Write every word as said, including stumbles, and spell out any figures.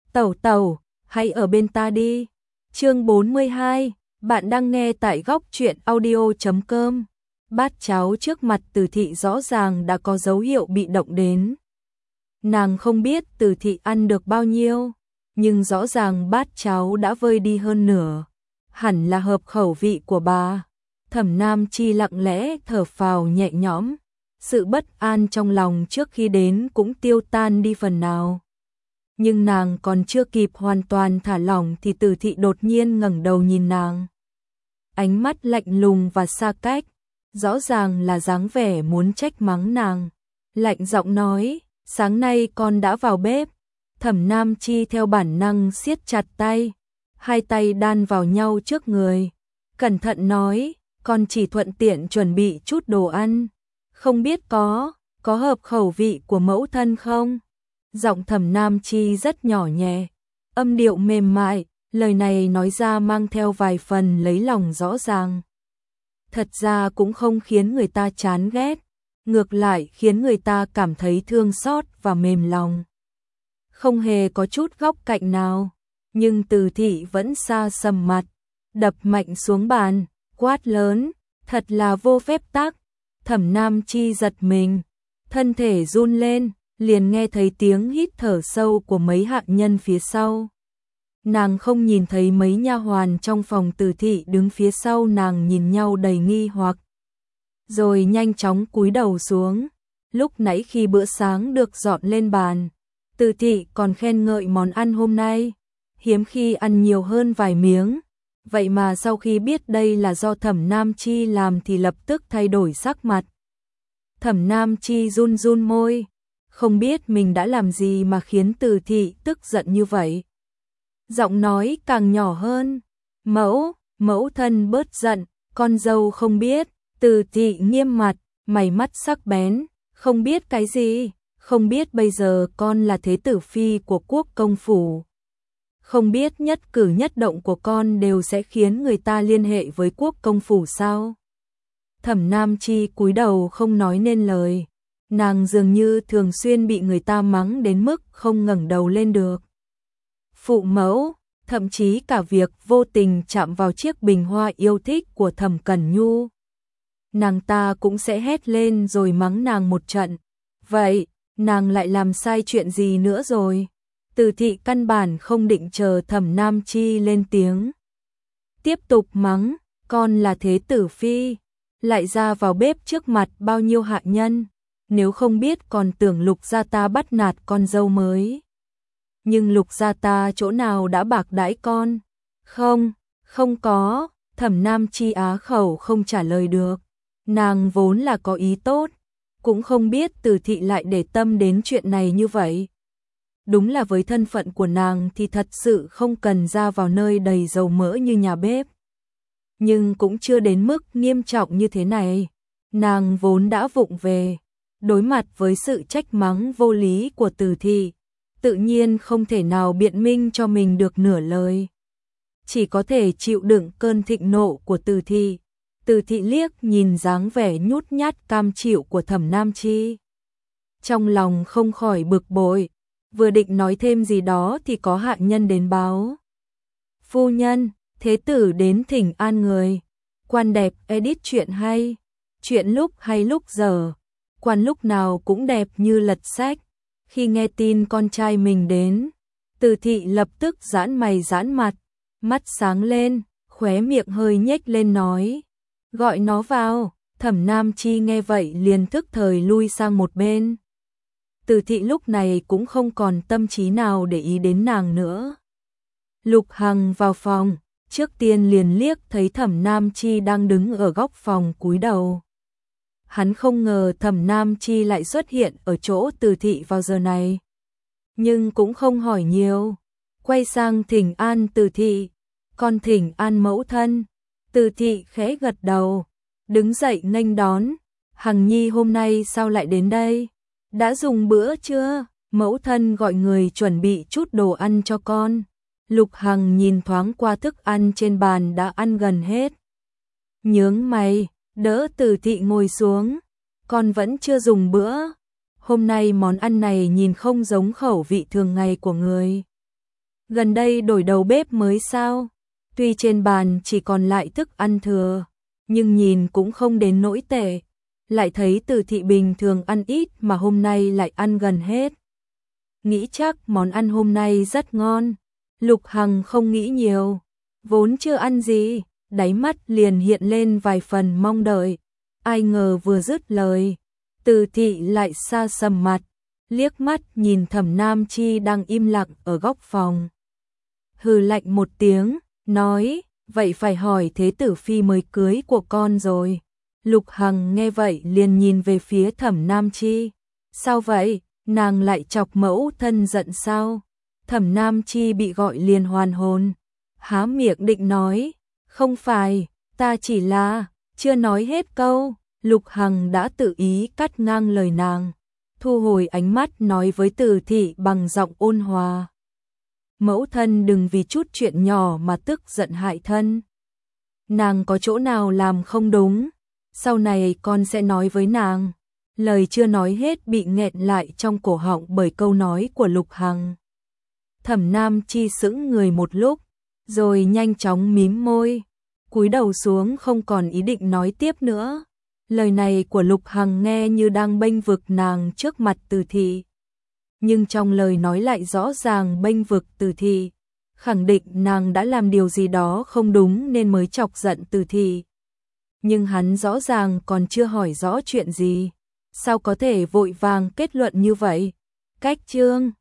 Tẩu tẩu, hãy ở bên ta đi. Chương bốn mươi hai, bạn đang nghe tại góc truyện audio chấm com. Bát cháo trước mặt Từ Thị rõ ràng đã có dấu hiệu bị động đến. Nàng không biết Từ Thị ăn được bao nhiêu, nhưng rõ ràng bát cháo đã vơi đi hơn nửa. Hẳn là hợp khẩu vị của bà. Thẩm Nam Chi lặng lẽ thở phào nhẹ nhõm. Sự bất an trong lòng trước khi đến cũng tiêu tan đi phần nào. Nhưng nàng còn chưa kịp hoàn toàn thả lỏng thì Từ Thị đột nhiên ngẩng đầu nhìn nàng. Ánh mắt lạnh lùng và xa cách, rõ ràng là dáng vẻ muốn trách mắng nàng. Lạnh giọng nói, sáng nay con đã vào bếp. Thẩm Nam Chi theo bản năng siết chặt tay, hai tay đan vào nhau trước người. Cẩn thận nói, con chỉ thuận tiện chuẩn bị chút đồ ăn. Không biết có, có hợp khẩu vị của mẫu thân không? Giọng Thẩm Nam Chi rất nhỏ nhẹ, âm điệu mềm mại, lời này nói ra mang theo vài phần lấy lòng rõ ràng. Thật ra cũng không khiến người ta chán ghét, ngược lại khiến người ta cảm thấy thương xót và mềm lòng. Không hề có chút góc cạnh nào, nhưng Từ Thị vẫn xa sầm mặt, đập mạnh xuống bàn, quát lớn, thật là vô phép tắc. Thẩm Nam Chi giật mình, thân thể run lên, liền nghe thấy tiếng hít thở sâu của mấy hạ nhân phía sau. Nàng không nhìn thấy mấy nha hoàn trong phòng Từ Thị đứng phía sau nàng nhìn nhau đầy nghi hoặc. Rồi nhanh chóng cúi đầu xuống. Lúc nãy khi bữa sáng được dọn lên bàn, Từ Thị còn khen ngợi món ăn hôm nay, hiếm khi ăn nhiều hơn vài miếng. Vậy mà sau khi biết đây là do Thẩm Nam Chi làm thì lập tức thay đổi sắc mặt. Thẩm Nam Chi run run môi, không biết mình đã làm gì mà khiến Từ Thị tức giận như vậy. Giọng nói càng nhỏ hơn, mẫu, mẫu thân bớt giận, con dâu không biết. Từ Thị nghiêm mặt, mày mắt sắc bén, không biết cái gì, không biết bây giờ con là thế tử phi của quốc công phủ. Không biết nhất cử nhất động của con đều sẽ khiến người ta liên hệ với quốc công phủ sao? Thẩm Nam Chi cúi đầu không nói nên lời, nàng dường như thường xuyên bị người ta mắng đến mức không ngẩng đầu lên được. Phụ mẫu, thậm chí cả việc vô tình chạm vào chiếc bình hoa yêu thích của Thẩm Cẩn Nhu, nàng ta cũng sẽ hét lên rồi mắng nàng một trận. Vậy, nàng lại làm sai chuyện gì nữa rồi? Từ Thị căn bản không định chờ Thẩm Nam Chi lên tiếng. Tiếp tục mắng, con là thế tử phi, lại ra vào bếp trước mặt bao nhiêu hạ nhân, nếu không biết còn tưởng Lục gia ta bắt nạt con dâu mới. Nhưng Lục gia ta chỗ nào đã bạc đãi con? Không, không có. Thẩm Nam Chi á khẩu không trả lời được. Nàng vốn là có ý tốt, cũng không biết Từ Thị lại để tâm đến chuyện này như vậy. Đúng là với thân phận của nàng thì thật sự không cần ra vào nơi đầy dầu mỡ như nhà bếp. Nhưng cũng chưa đến mức nghiêm trọng như thế này. Nàng vốn đã vụng về, đối mặt với sự trách mắng vô lý của Từ Thị, tự nhiên không thể nào biện minh cho mình được nửa lời. Chỉ có thể chịu đựng cơn thịnh nộ của Từ Thị. Từ Thị liếc nhìn dáng vẻ nhút nhát cam chịu của Thẩm Nam Chi, trong lòng không khỏi bực bội, vừa định nói thêm gì đó thì có hạ nhân đến báo. Phu nhân, thế tử đến thỉnh an người. Quan đẹp edit chuyện hay, chuyện lúc hay lúc giờ, quan lúc nào cũng đẹp như lật sách. Khi nghe tin con trai mình đến, Từ Thị lập tức giãn mày giãn mặt, mắt sáng lên, khóe miệng hơi nhếch lên nói, gọi nó vào. Thẩm Nam Chi nghe vậy liền thức thời lui sang một bên. Từ Thị lúc này cũng không còn tâm trí nào để ý đến nàng nữa. Lục Hằng vào phòng, trước tiên liền liếc thấy Thẩm Nam Chi đang đứng ở góc phòng cúi đầu. Hắn không ngờ Thẩm Nam Chi lại xuất hiện ở chỗ Từ Thị vào giờ này, nhưng cũng không hỏi nhiều, quay sang thỉnh an Từ Thị. Con thỉnh an mẫu thân. Từ Thị khẽ gật đầu, đứng dậy nghênh đón. Hằng nhi hôm nay sao lại đến đây? Đã dùng bữa chưa? Mẫu thân gọi người chuẩn bị chút đồ ăn cho con. Lục Hằng nhìn thoáng qua thức ăn trên bàn đã ăn gần hết, nhướng mày, đỡ Từ Thị ngồi xuống. Con vẫn chưa dùng bữa. Hôm nay món ăn này nhìn không giống khẩu vị thường ngày của người. Gần đây đổi đầu bếp mới sao? Tuy trên bàn chỉ còn lại thức ăn thừa, nhưng nhìn cũng không đến nỗi tệ. Lại thấy Từ Thị bình thường ăn ít mà hôm nay lại ăn gần hết. Nghĩ chắc món ăn hôm nay rất ngon. Lục Hằng không nghĩ nhiều, vốn chưa ăn gì, đáy mắt liền hiện lên vài phần mong đợi. Ai ngờ vừa dứt lời, Từ Thị lại xa sầm mặt, liếc mắt nhìn Thẩm Nam Chi đang im lặng ở góc phòng. Hừ lạnh một tiếng, nói, vậy phải hỏi thế tử phi mới cưới của con rồi. Lục Hằng nghe vậy liền nhìn về phía Thẩm Nam Chi. Sao vậy, nàng lại chọc mẫu thân giận sao? Thẩm Nam Chi bị gọi liền hoàn hồn, há miệng định nói, không phải, ta chỉ là, chưa nói hết câu, Lục Hằng đã tự ý cắt ngang lời nàng, thu hồi ánh mắt nói với Từ Thị bằng giọng ôn hòa. Mẫu thân đừng vì chút chuyện nhỏ mà tức giận hại thân. Nàng có chỗ nào làm không đúng, sau này con sẽ nói với nàng. Lời chưa nói hết bị nghẹn lại trong cổ họng bởi câu nói của Lục Hằng. Thẩm Nam Chi sững người một lúc, rồi nhanh chóng mím môi, cúi đầu xuống không còn ý định nói tiếp nữa. Lời này của Lục Hằng nghe như đang bênh vực nàng trước mặt Từ Thị, nhưng trong lời nói lại rõ ràng bênh vực Từ Thị, khẳng định nàng đã làm điều gì đó không đúng nên mới chọc giận Từ Thị. Nhưng hắn rõ ràng còn chưa hỏi rõ chuyện gì, sao có thể vội vàng kết luận như vậy? Cách chương